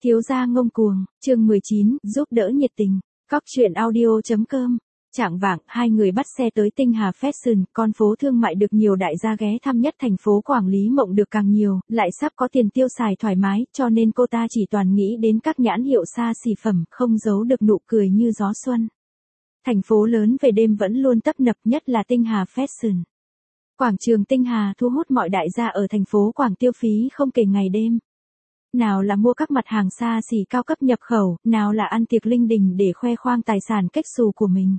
Thiếu gia ngông cuồng, chương 19, giúp đỡ nhiệt tình. Cóc truyện audio.com. Chạng vạng, hai người bắt xe tới Tinh Hà Fashion, con phố thương mại được nhiều đại gia ghé thăm nhất thành phố Quảng Lý Mộng được càng nhiều, lại sắp có tiền tiêu xài thoải mái, cho nên cô ta chỉ toàn nghĩ đến các nhãn hiệu xa xỉ phẩm, không giấu được nụ cười như gió xuân. Thành phố lớn về đêm vẫn luôn tấp nập, nhất là Tinh Hà Fashion. Quảng trường Tinh Hà thu hút mọi đại gia ở thành phố Quảng tiêu phí không kể ngày đêm. Nào là mua các mặt hàng xa xỉ cao cấp nhập khẩu, nào là ăn tiệc linh đình để khoe khoang tài sản cách xù của mình.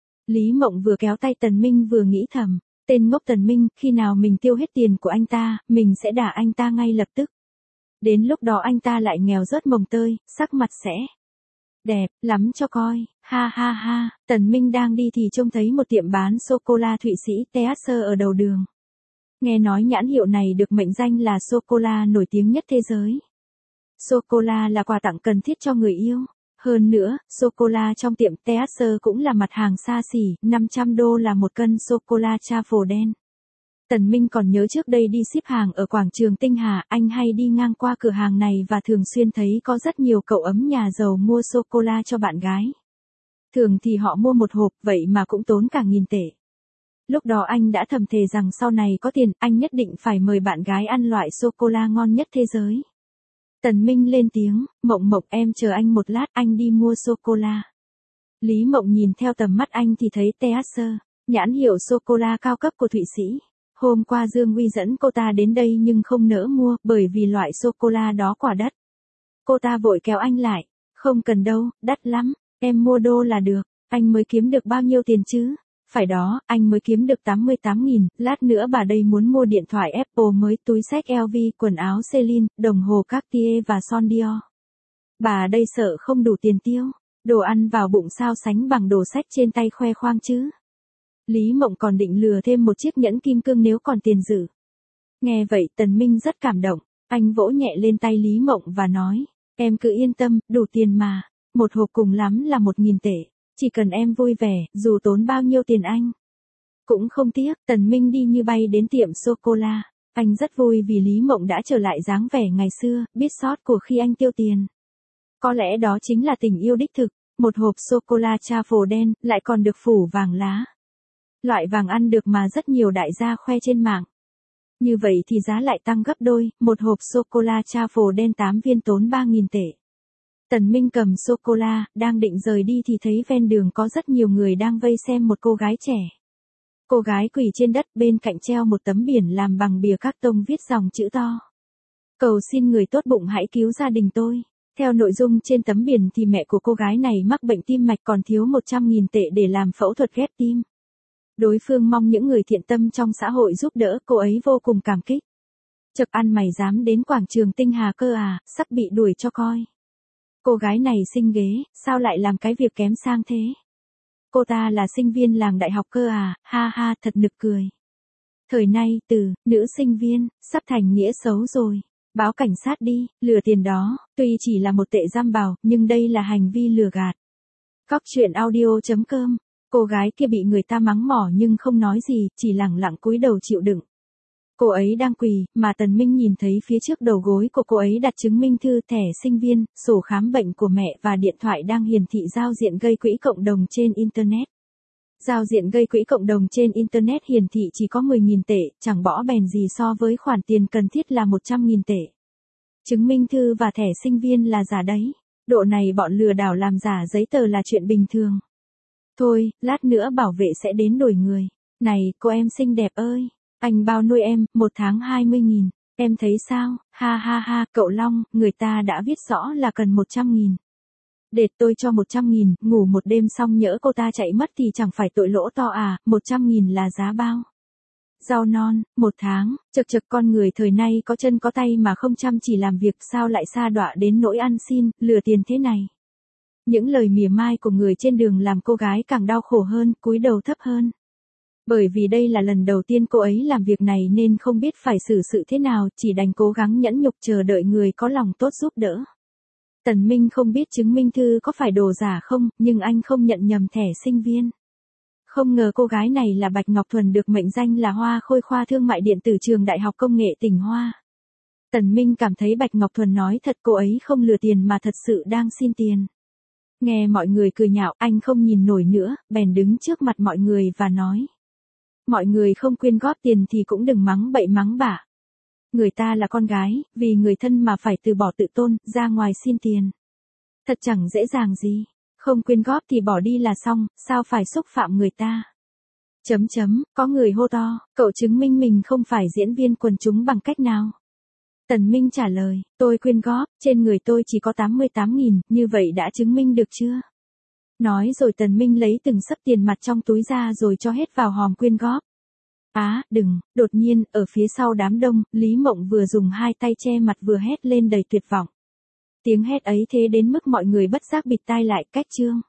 Lý Mộng vừa kéo tay Tần Minh vừa nghĩ thầm, tên ngốc Tần Minh, khi nào mình tiêu hết tiền của anh ta, mình sẽ đả anh ta ngay lập tức. Đến lúc đó anh ta lại nghèo rớt mồng tơi, sắc mặt sẽ đẹp lắm cho coi, ha ha ha. Tần Minh đang đi thì trông thấy một tiệm bán sô-cô-la Thụy Sĩ Teaser ở đầu đường. Nghe nói nhãn hiệu này được mệnh danh là sô-cô-la nổi tiếng nhất thế giới. Sô-cô-la là quà tặng cần thiết cho người yêu. Hơn nữa, sô-cô-la trong tiệm Teaser cũng là mặt hàng xa xỉ, $500 là một cân sô-cô-la truffle đen. Tần Minh còn nhớ trước đây đi ship hàng ở quảng trường Tinh Hà, anh hay đi ngang qua cửa hàng này và thường xuyên thấy có rất nhiều cậu ấm nhà giàu mua sô-cô-la cho bạn gái. Thường thì họ mua một hộp, vậy mà cũng tốn cả 1.000 tệ. Lúc đó anh đã thầm thề rằng sau này có tiền, anh nhất định phải mời bạn gái ăn loại sô-cô-la ngon nhất thế giới. Tần Minh lên tiếng, Mộng Mộng em chờ anh một lát, anh đi mua sô-cô-la. Lý Mộng nhìn theo tầm mắt anh thì thấy Teaser, nhãn hiệu sô-cô-la cao cấp của Thụy Sĩ. Hôm qua Dương Uy dẫn cô ta đến đây nhưng không nỡ mua bởi vì loại sô-cô-la đó quả đắt. Cô ta vội kéo anh lại, không cần đâu, đắt lắm, em mua đô là được, anh mới kiếm được bao nhiêu tiền chứ? Phải đó, anh mới kiếm được 88.000, lát nữa bà đây muốn mua điện thoại Apple mới, túi xách LV, quần áo Celine, đồng hồ Cartier và son Dior. Bà đây sợ không đủ tiền tiêu, đồ ăn vào bụng sao sánh bằng đồ xách trên tay khoe khoang chứ. Lý Mộng còn định lừa thêm một chiếc nhẫn kim cương nếu còn tiền dự. Nghe vậy Tần Minh rất cảm động, anh vỗ nhẹ lên tay Lý Mộng và nói, em cứ yên tâm, đủ tiền mà, một hộp cùng lắm là 1.000 tệ. Chỉ cần em vui vẻ, dù tốn bao nhiêu tiền anh cũng không tiếc. Tần Minh đi như bay đến tiệm sô-cô-la. Anh rất vui vì Lý Mộng đã trở lại dáng vẻ ngày xưa, biết sót của khi anh tiêu tiền. Có lẽ đó chính là tình yêu đích thực. Một hộp sô-cô-la truffle đen, lại còn được phủ vàng lá. Loại vàng ăn được mà rất nhiều đại gia khoe trên mạng. Như vậy thì giá lại tăng gấp đôi, một hộp sô-cô-la truffle đen 8 viên tốn 3.000 tệ. Tần Minh cầm sô-cô-la, đang định rời đi thì thấy ven đường có rất nhiều người đang vây xem một cô gái trẻ. Cô gái quỳ trên đất, bên cạnh treo một tấm biển làm bằng bìa các tông viết dòng chữ to. Cầu xin người tốt bụng hãy cứu gia đình tôi. Theo nội dung trên tấm biển thì mẹ của cô gái này mắc bệnh tim mạch còn thiếu 100.000 tệ để làm phẫu thuật ghép tim. Đối phương mong những người thiện tâm trong xã hội giúp đỡ, cô ấy vô cùng cảm kích. Chậc ăn mày dám đến quảng trường Tinh Hà cơ à, sắp bị đuổi cho coi. Cô gái này xinh ghê, sao lại làm cái việc kém sang thế? Cô ta là sinh viên làng đại học cơ à, ha ha, thật nực cười. Thời nay, từ nữ sinh viên sắp thành nghĩa xấu rồi. Báo cảnh sát đi, lừa tiền đó, tuy chỉ là một tệ giam bào, nhưng đây là hành vi lừa gạt. Cóc truyện audio.com. Cô gái kia bị người ta mắng mỏ nhưng không nói gì, chỉ lẳng lặng cúi đầu chịu đựng. Cô ấy đang quỳ, mà Tần Minh nhìn thấy phía trước đầu gối của cô ấy đặt chứng minh thư, thẻ sinh viên, sổ khám bệnh của mẹ và điện thoại đang hiển thị giao diện gây quỹ cộng đồng trên Internet. Giao diện gây quỹ cộng đồng trên Internet hiển thị chỉ có 10.000 tệ, chẳng bỏ bèn gì so với khoản tiền cần thiết là 100.000 tệ. Chứng minh thư và thẻ sinh viên là giả đấy. Độ này bọn lừa đảo làm giả giấy tờ là chuyện bình thường. Thôi, lát nữa bảo vệ sẽ đến đuổi người. Này, cô em xinh đẹp ơi. Anh bao nuôi em, 1 tháng 20.000, em thấy sao, ha ha ha, cậu Long, người ta đã viết rõ là cần 100.000. Đệt tôi cho 100.000, ngủ một đêm xong nhỡ cô ta chạy mất thì chẳng phải tội lỗ to à, 100.000 là giá bao. Rau non, 1 tháng, chật con người thời nay có chân có tay mà không chăm chỉ làm việc sao lại sa đọa đến nỗi ăn xin, lừa tiền thế này. Những lời mỉa mai của người trên đường làm cô gái càng đau khổ hơn, cúi đầu thấp hơn. Bởi vì đây là lần đầu tiên cô ấy làm việc này nên không biết phải xử sự thế nào, chỉ đành cố gắng nhẫn nhục chờ đợi người có lòng tốt giúp đỡ. Tần Minh không biết chứng minh thư có phải đồ giả không, nhưng anh không nhận nhầm thẻ sinh viên. Không ngờ cô gái này là Bạch Ngọc Thuần được mệnh danh là hoa khôi khoa thương mại điện tử trường Đại học Công nghệ tỉnh Hoa. Tần Minh cảm thấy Bạch Ngọc Thuần nói thật, cô ấy không lừa tiền mà thật sự đang xin tiền. Nghe mọi người cười nhạo, anh không nhìn nổi nữa, bèn đứng trước mặt mọi người và nói. Mọi người không quyên góp tiền thì cũng đừng mắng bậy mắng bạ. Người ta là con gái, vì người thân mà phải từ bỏ tự tôn, ra ngoài xin tiền. Thật chẳng dễ dàng gì. Không quyên góp thì bỏ đi là xong, sao phải xúc phạm người ta. Có người hô to, cậu chứng minh mình không phải diễn viên quần chúng bằng cách nào? Tần Minh trả lời, tôi quyên góp, trên người tôi chỉ có 88.000, như vậy đã chứng minh được chưa? Nói rồi Tần Minh lấy từng xấp tiền mặt trong túi ra rồi cho hết vào hòm quyên góp. Đừng, đột nhiên, ở phía sau đám đông, Lý Mộng vừa dùng hai tay che mặt vừa hét lên đầy tuyệt vọng. Tiếng hét ấy thế đến mức mọi người bất giác bịt tai lại, cách chương.